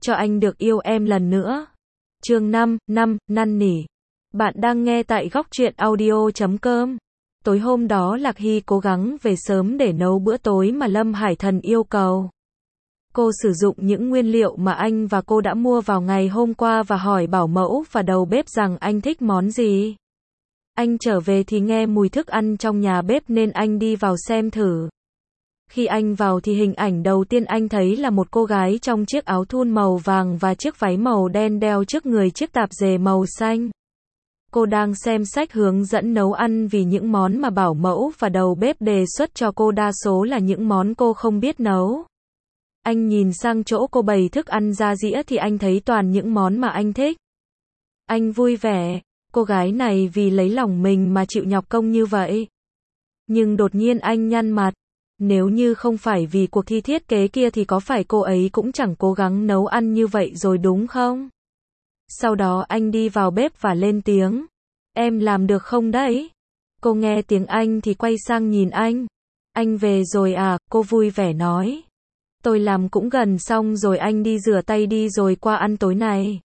cho anh được yêu em lần nữa. Chương 5, năn nỉ. Bạn đang nghe tại góc truyện audio.com. Tối hôm đó Lạc Hy cố gắng về sớm để nấu bữa tối mà Lâm Hải Thần yêu cầu. Cô sử dụng những nguyên liệu mà anh và cô đã mua vào ngày hôm qua và hỏi bảo mẫu và đầu bếp rằng anh thích món gì. Anh trở về thì nghe mùi thức ăn trong nhà bếp nên anh đi vào xem thử. Khi anh vào thì hình ảnh đầu tiên anh thấy là một cô gái trong chiếc áo thun màu vàng và chiếc váy màu đen đeo trước người chiếc tạp dề màu xanh. Cô đang xem sách hướng dẫn nấu ăn vì những món mà bảo mẫu và đầu bếp đề xuất cho cô đa số là những món cô không biết nấu. Anh nhìn sang chỗ cô bày thức ăn ra dĩa thì anh thấy toàn những món mà anh thích. Anh vui vẻ, cô gái này vì lấy lòng mình mà chịu nhọc công như vậy. Nhưng đột nhiên anh nhăn mặt. Nếu như không phải vì cuộc thi thiết kế kia thì có phải cô ấy cũng chẳng cố gắng nấu ăn như vậy rồi đúng không? Sau đó anh đi vào bếp và lên tiếng. Em làm được không đấy? Cô nghe tiếng Anh thì quay sang nhìn anh. Anh về rồi à? Cô vui vẻ nói. Tôi làm cũng gần xong rồi, anh đi rửa tay đi rồi qua ăn tối này.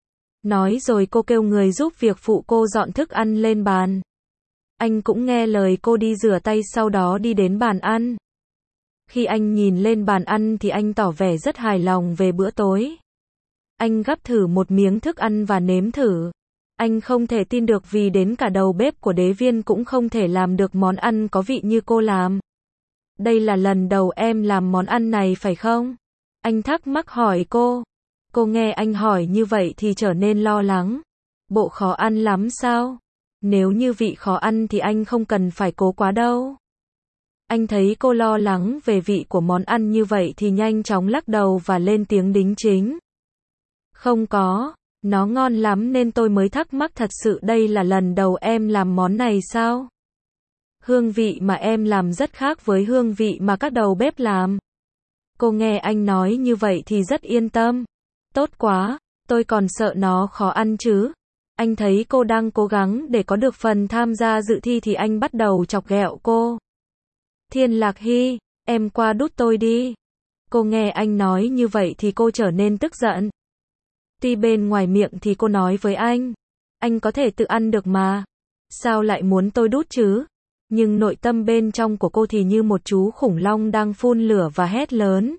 Nói rồi cô kêu người giúp việc phụ cô dọn thức ăn lên bàn. Anh cũng nghe lời cô đi rửa tay sau đó đi đến bàn ăn. Khi anh nhìn lên bàn ăn thì anh tỏ vẻ rất hài lòng về bữa tối. Anh gắp thử một miếng thức ăn và nếm thử. Anh không thể tin được vì đến cả đầu bếp của Đế Viên cũng không thể làm được món ăn có vị như cô làm. Đây là lần đầu em làm món ăn này phải không? Anh thắc mắc hỏi cô. Cô nghe anh hỏi như vậy thì trở nên lo lắng. Bộ khó ăn lắm sao? Nếu như vị khó ăn thì anh không cần phải cố quá đâu. Anh thấy cô lo lắng về vị của món ăn như vậy thì nhanh chóng lắc đầu và lên tiếng đính chính. Không có, nó ngon lắm nên tôi mới thắc mắc, thật sự đây là lần đầu em làm món này sao? Hương vị mà em làm rất khác với hương vị mà các đầu bếp làm. Cô nghe anh nói như vậy thì rất yên tâm. Tốt quá, tôi còn sợ nó khó ăn chứ. Anh thấy cô đang cố gắng để có được phần tham gia dự thi thì anh bắt đầu chọc ghẹo cô. Thiên Lạc Hy, em qua đút tôi đi. Cô nghe anh nói như vậy thì cô trở nên tức giận. Tuy bên ngoài miệng thì cô nói với anh có thể tự ăn được mà. Sao lại muốn tôi đút chứ? Nhưng nội tâm bên trong của cô thì như một chú khủng long đang phun lửa và hét lớn.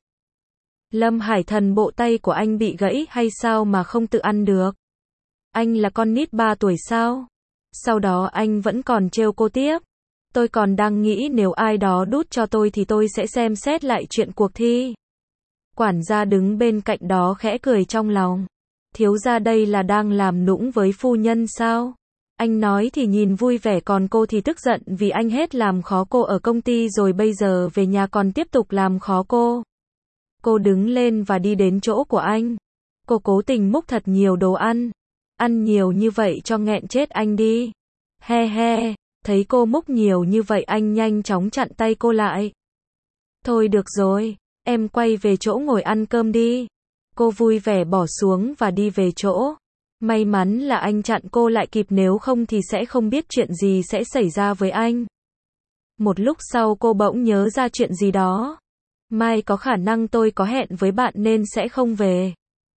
Lâm Hải Thần, bộ tay của anh bị gãy hay sao mà không tự ăn được? Anh là con nít 3 tuổi sao? Sau đó anh vẫn còn trêu cô tiếp. Tôi còn đang nghĩ nếu ai đó đút cho tôi thì tôi sẽ xem xét lại chuyện cuộc thi. Quản gia đứng bên cạnh đó khẽ cười trong lòng. Thiếu gia đây là đang làm nũng với phu nhân sao? Anh nói thì nhìn vui vẻ còn cô thì tức giận vì anh hết làm khó cô ở công ty rồi bây giờ về nhà còn tiếp tục làm khó cô. Cô đứng lên và đi đến chỗ của anh. Cô cố tình múc thật nhiều đồ ăn. Ăn nhiều như vậy cho nghẹn chết anh đi. He he, thấy cô múc nhiều như vậy anh nhanh chóng chặn tay cô lại. Thôi được rồi, em quay về chỗ ngồi ăn cơm đi. Cô vui vẻ bỏ xuống và đi về chỗ. May mắn là anh chặn cô lại kịp, nếu không thì sẽ không biết chuyện gì sẽ xảy ra với anh. Một lúc sau cô bỗng nhớ ra chuyện gì đó. Mai có khả năng tôi có hẹn với bạn nên sẽ không về.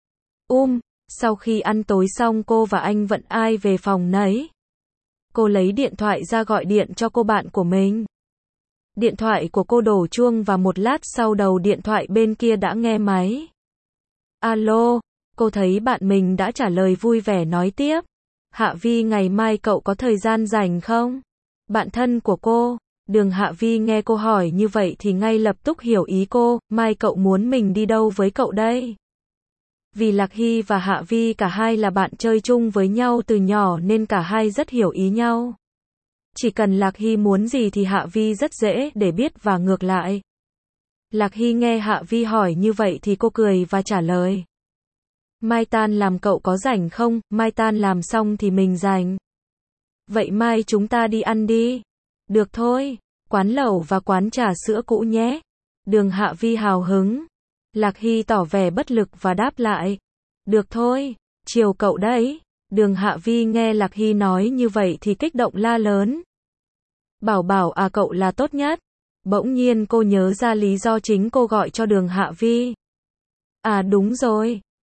Sau khi ăn tối xong cô và anh vẫn ai về phòng nấy. Cô lấy điện thoại ra gọi điện cho cô bạn của mình. Điện thoại của cô đổ chuông và một lát sau đầu điện thoại bên kia đã nghe máy. Alo, cô thấy bạn mình đã trả lời vui vẻ nói tiếp. Hạ Vi, ngày mai cậu có thời gian rảnh không? Bạn thân của cô. Đường Hạ Vi nghe cô hỏi như vậy thì ngay lập tức hiểu ý cô. Mai cậu muốn mình đi đâu với cậu đây? Vì Lạc Hy và Hạ Vi cả hai là bạn chơi chung với nhau từ nhỏ nên cả hai rất hiểu ý nhau. Chỉ cần Lạc Hy muốn gì thì Hạ Vi rất dễ để biết và ngược lại. Lạc Hy nghe Hạ Vi hỏi như vậy thì cô cười và trả lời. Mai tan làm cậu có rảnh không? Mai tan làm xong thì mình rảnh. Vậy mai chúng ta đi ăn đi. Được thôi, quán lẩu và quán trà sữa cũ nhé. Đường Hạ Vi hào hứng. Lạc Hy tỏ vẻ bất lực và đáp lại. Được thôi, chiều cậu đấy. Đường Hạ Vi nghe Lạc Hy nói như vậy thì kích động la lớn. Bảo bảo à, cậu là tốt nhất. Bỗng nhiên cô nhớ ra lý do chính cô gọi cho đường Hạ Vi. À đúng rồi,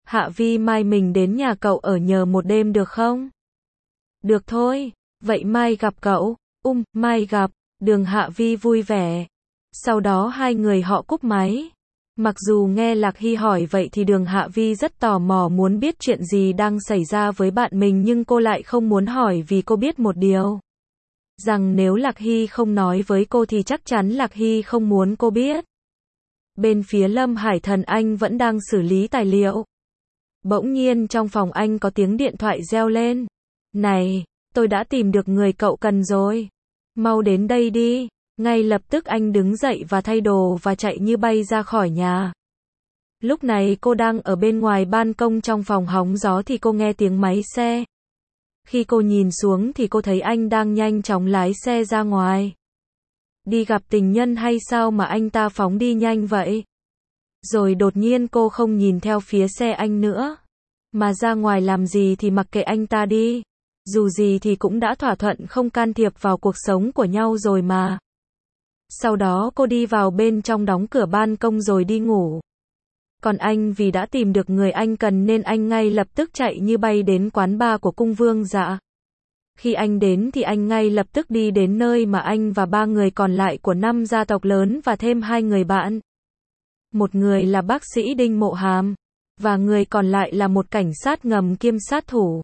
Hạ Vi mai mình đến nhà cậu ở nhờ một đêm được không? Được thôi, vậy mai gặp cậu. Mai gặp, Đường Hạ Vi vui vẻ. Sau đó hai người họ cúp máy. Mặc dù nghe Lạc Hy hỏi vậy thì Đường Hạ Vi rất tò mò muốn biết chuyện gì đang xảy ra với bạn mình, nhưng cô lại không muốn hỏi vì cô biết một điều. Rằng nếu Lạc Hy không nói với cô thì chắc chắn Lạc Hy không muốn cô biết. Bên phía Lâm Hải Thần, anh vẫn đang xử lý tài liệu. Bỗng nhiên trong phòng anh có tiếng điện thoại reo lên. Này, tôi đã tìm được người cậu cần rồi. Mau đến đây đi. Ngay lập tức anh đứng dậy và thay đồ và chạy như bay ra khỏi nhà. Lúc này cô đang ở bên ngoài ban công trong phòng hóng gió thì cô nghe tiếng máy xe. Khi cô nhìn xuống thì cô thấy anh đang nhanh chóng lái xe ra ngoài. Đi gặp tình nhân hay sao mà anh ta phóng đi nhanh vậy? Rồi đột nhiên cô không nhìn theo phía xe anh nữa. Mà ra ngoài làm gì thì mặc kệ anh ta đi. Dù gì thì cũng đã thỏa thuận không can thiệp vào cuộc sống của nhau rồi mà. Sau đó cô đi vào bên trong đóng cửa ban công rồi đi ngủ. Còn anh vì đã tìm được người anh cần nên anh ngay lập tức chạy như bay đến quán bar của Cung Vương Dạ. Khi anh đến thì anh ngay lập tức đi đến nơi mà anh và 3 người còn lại của 5 gia tộc lớn và thêm 2 người bạn. Một người là bác sĩ Đinh Mộ Hàm, và người còn lại là một cảnh sát ngầm kiêm sát thủ.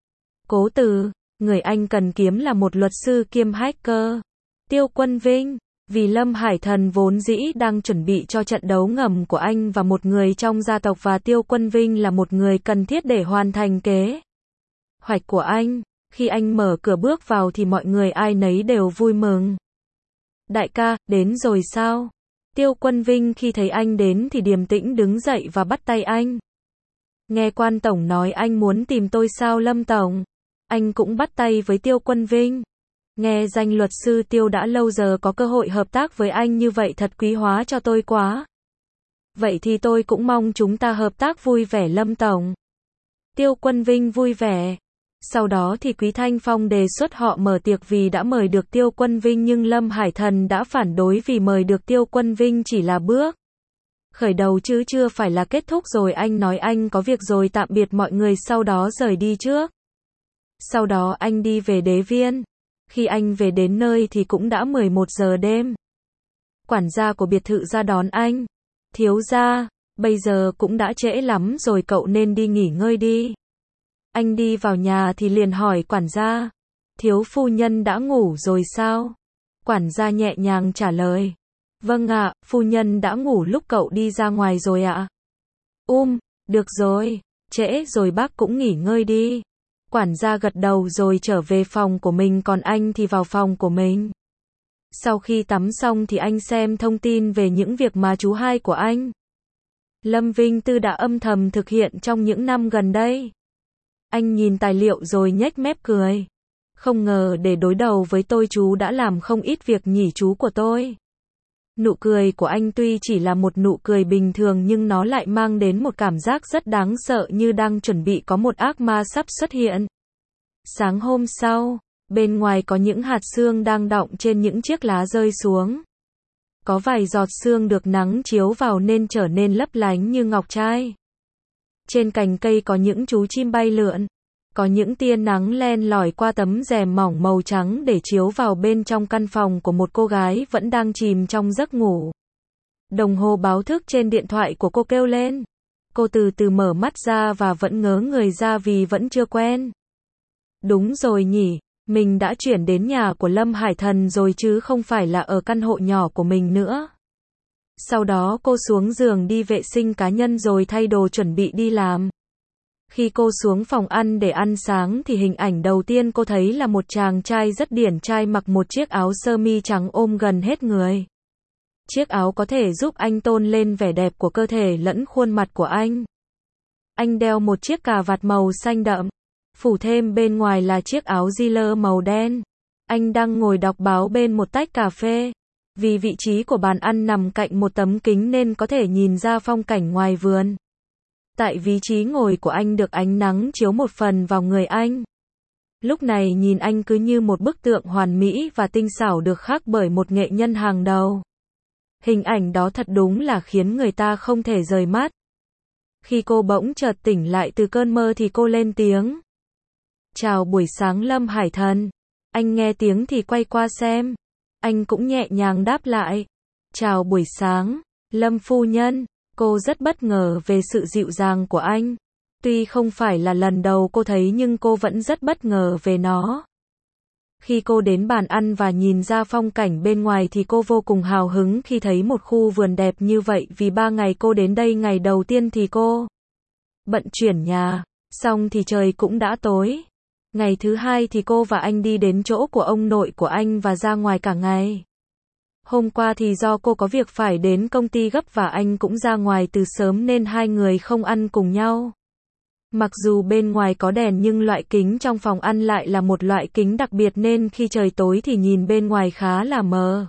Cố Từ, người anh cần kiếm là một luật sư kiêm hacker. Tiêu Quân Vinh, vì Lâm Hải Thần vốn dĩ đang chuẩn bị cho trận đấu ngầm của anh và một người trong gia tộc, và Tiêu Quân Vinh là một người cần thiết để hoàn thành kế hoạch của anh. Khi anh mở cửa bước vào thì mọi người ai nấy đều vui mừng. Đại ca, đến rồi sao? Tiêu Quân Vinh khi thấy anh đến thì điềm tĩnh đứng dậy và bắt tay anh. Nghe quan tổng nói anh muốn tìm tôi sao Lâm tổng? Anh cũng bắt tay với Tiêu Quân Vinh. Nghe danh luật sư Tiêu đã lâu giờ có cơ hội hợp tác với anh như vậy thật quý hóa cho tôi quá. Vậy thì tôi cũng mong chúng ta hợp tác vui vẻ Lâm tổng. Tiêu Quân Vinh vui vẻ. Sau đó thì Quý Thanh Phong đề xuất họ mở tiệc vì đã mời được Tiêu Quân Vinh, nhưng Lâm Hải Thần đã phản đối vì mời được Tiêu Quân Vinh chỉ là bước khởi đầu chứ chưa phải là kết thúc rồi. Anh nói anh có việc rồi tạm biệt mọi người sau đó rời đi trước. Sau đó anh đi về Đế Viên. Khi anh về đến nơi thì cũng đã 11 giờ đêm. Quản gia của biệt thự ra đón anh. Thiếu gia, bây giờ cũng đã trễ lắm rồi, cậu nên đi nghỉ ngơi đi. Anh đi vào nhà thì liền hỏi quản gia. Thiếu phu nhân đã ngủ rồi sao? Quản gia nhẹ nhàng trả lời. Vâng ạ, phu nhân đã ngủ lúc cậu đi ra ngoài rồi ạ. Được rồi, trễ rồi bác cũng nghỉ ngơi đi. Quản gia gật đầu rồi trở về phòng của mình, còn anh thì vào phòng của mình. Sau khi tắm xong thì anh xem thông tin về những việc mà chú hai của anh, Lâm Vinh Tư đã âm thầm thực hiện trong những năm gần đây. Anh nhìn tài liệu rồi nhếch mép cười. Không ngờ để đối đầu với tôi chú đã làm không ít việc nhỉ chú của tôi. Nụ cười của anh tuy chỉ là một nụ cười bình thường nhưng nó lại mang đến một cảm giác rất đáng sợ, như đang chuẩn bị có một ác ma sắp xuất hiện. Sáng hôm sau, bên ngoài có những hạt sương đang đọng trên những chiếc lá rơi xuống. Có vài giọt sương được nắng chiếu vào nên trở nên lấp lánh như ngọc trai. Trên cành cây có những chú chim bay lượn. Có những tia nắng len lỏi qua tấm rèm mỏng màu trắng để chiếu vào bên trong căn phòng của một cô gái vẫn đang chìm trong giấc ngủ. Đồng hồ báo thức trên điện thoại của cô kêu lên. Cô từ từ mở mắt ra và vẫn ngớ người ra vì vẫn chưa quen. Đúng rồi nhỉ, mình đã chuyển đến nhà của Lâm Hải Thần rồi chứ không phải là ở căn hộ nhỏ của mình nữa. Sau đó cô xuống giường đi vệ sinh cá nhân rồi thay đồ chuẩn bị đi làm. Khi cô xuống phòng ăn để ăn sáng thì hình ảnh đầu tiên cô thấy là một chàng trai rất điển trai mặc một chiếc áo sơ mi trắng ôm gần hết người. Chiếc áo có thể giúp anh tôn lên vẻ đẹp của cơ thể lẫn khuôn mặt của anh. Anh đeo một chiếc cà vạt màu xanh đậm, phủ thêm bên ngoài là chiếc áo jean màu đen. Anh đang ngồi đọc báo bên một tách cà phê. Vì vị trí của bàn ăn nằm cạnh một tấm kính nên có thể nhìn ra phong cảnh ngoài vườn. Tại vị trí ngồi của anh được ánh nắng chiếu một phần vào người anh. Lúc này nhìn anh cứ như một bức tượng hoàn mỹ và tinh xảo được khắc bởi một nghệ nhân hàng đầu. Hình ảnh đó thật đúng là khiến người ta không thể rời mắt. Khi cô bỗng chợt tỉnh lại từ cơn mơ thì cô lên tiếng. Chào buổi sáng Lâm Hải Thần. Anh nghe tiếng thì quay qua xem. Anh cũng nhẹ nhàng đáp lại. Chào buổi sáng, Lâm phu nhân. Cô rất bất ngờ về sự dịu dàng của anh. Tuy không phải là lần đầu cô thấy nhưng cô vẫn rất bất ngờ về nó. Khi cô đến bàn ăn và nhìn ra phong cảnh bên ngoài thì cô vô cùng hào hứng khi thấy một khu vườn đẹp như vậy, vì 3 ngày cô đến đây, ngày đầu tiên thì cô bận chuyển nhà, xong thì trời cũng đã tối. Ngày thứ hai thì cô và anh đi đến chỗ của ông nội của anh và ra ngoài cả ngày. Hôm qua thì do cô có việc phải đến công ty gấp và anh cũng ra ngoài từ sớm nên hai người không ăn cùng nhau. Mặc dù bên ngoài có đèn nhưng loại kính trong phòng ăn lại là một loại kính đặc biệt nên khi trời tối thì nhìn bên ngoài khá là mờ.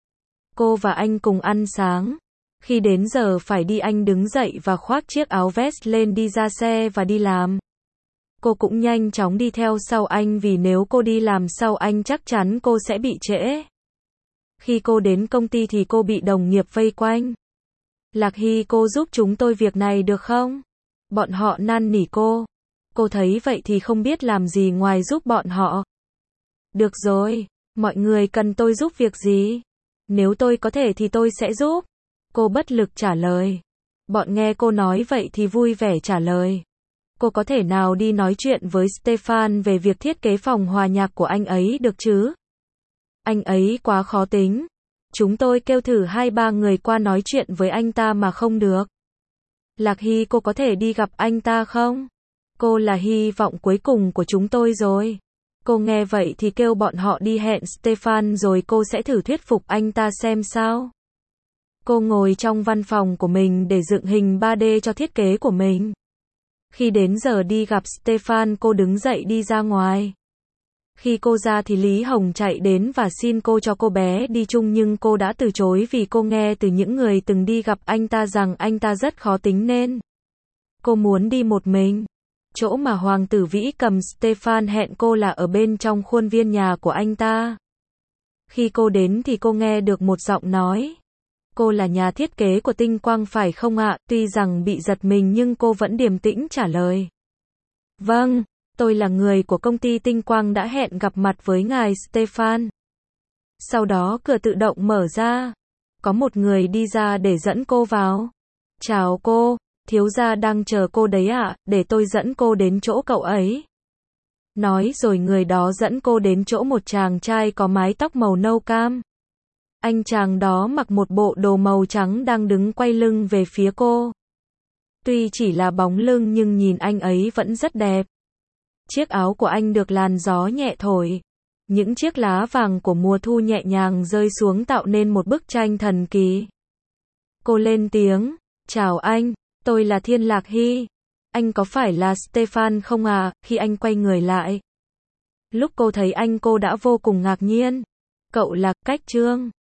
Cô và anh cùng ăn sáng. Khi đến giờ phải đi anh đứng dậy và khoác chiếc áo vest lên đi ra xe và đi làm. Cô cũng nhanh chóng đi theo sau anh vì nếu cô đi làm sau anh chắc chắn cô sẽ bị trễ. Khi cô đến công ty thì cô bị đồng nghiệp vây quanh. Lạc Hy, cô giúp chúng tôi việc này được không? Bọn họ năn nỉ cô. Cô thấy vậy thì không biết làm gì ngoài giúp bọn họ. Được rồi, mọi người cần tôi giúp việc gì? Nếu tôi có thể thì tôi sẽ giúp. Cô bất lực trả lời. Bọn nghe cô nói vậy thì vui vẻ trả lời. Cô có thể nào đi nói chuyện với Stefan về việc thiết kế phòng hòa nhạc của anh ấy được chứ? Anh ấy quá khó tính. Chúng tôi kêu thử 2-3 người qua nói chuyện với anh ta mà không được. Lạc Hy, cô có thể đi gặp anh ta không? Cô là hy vọng cuối cùng của chúng tôi rồi. Cô nghe vậy thì kêu bọn họ đi hẹn Stefan rồi cô sẽ thử thuyết phục anh ta xem sao. Cô ngồi trong văn phòng của mình để dựng hình 3D cho thiết kế của mình. Khi đến giờ đi gặp Stefan, cô đứng dậy đi ra ngoài. Khi cô ra thì Lý Hồng chạy đến và xin cô cho cô bé đi chung nhưng cô đã từ chối vì cô nghe từ những người từng đi gặp anh ta rằng anh ta rất khó tính nên cô muốn đi một mình. Chỗ mà Hoàng tử Vĩ cầm Stefan hẹn cô là ở bên trong khuôn viên nhà của anh ta. Khi cô đến thì cô nghe được một giọng nói. Cô là nhà thiết kế của Tinh Quang phải không ạ? Tuy rằng bị giật mình nhưng cô vẫn điềm tĩnh trả lời. Vâng, tôi là người của công ty Tinh Quang đã hẹn gặp mặt với ngài Stefan. Sau đó cửa tự động mở ra. Có một người đi ra để dẫn cô vào. Chào cô, thiếu gia đang chờ cô đấy ạ, để tôi dẫn cô đến chỗ cậu ấy. Nói rồi người đó dẫn cô đến chỗ một chàng trai có mái tóc màu nâu cam. Anh chàng đó mặc một bộ đồ màu trắng đang đứng quay lưng về phía cô. Tuy chỉ là bóng lưng nhưng nhìn anh ấy vẫn rất đẹp. Chiếc áo của anh được làn gió nhẹ thổi. Những chiếc lá vàng của mùa thu nhẹ nhàng rơi xuống tạo nên một bức tranh thần kỳ. Cô lên tiếng, chào anh, tôi là Thiên Lạc Hy. Anh có phải là Stefan không à? Khi anh quay người lại. Lúc cô thấy anh cô đã vô cùng ngạc nhiên. Cậu là Cách Trương.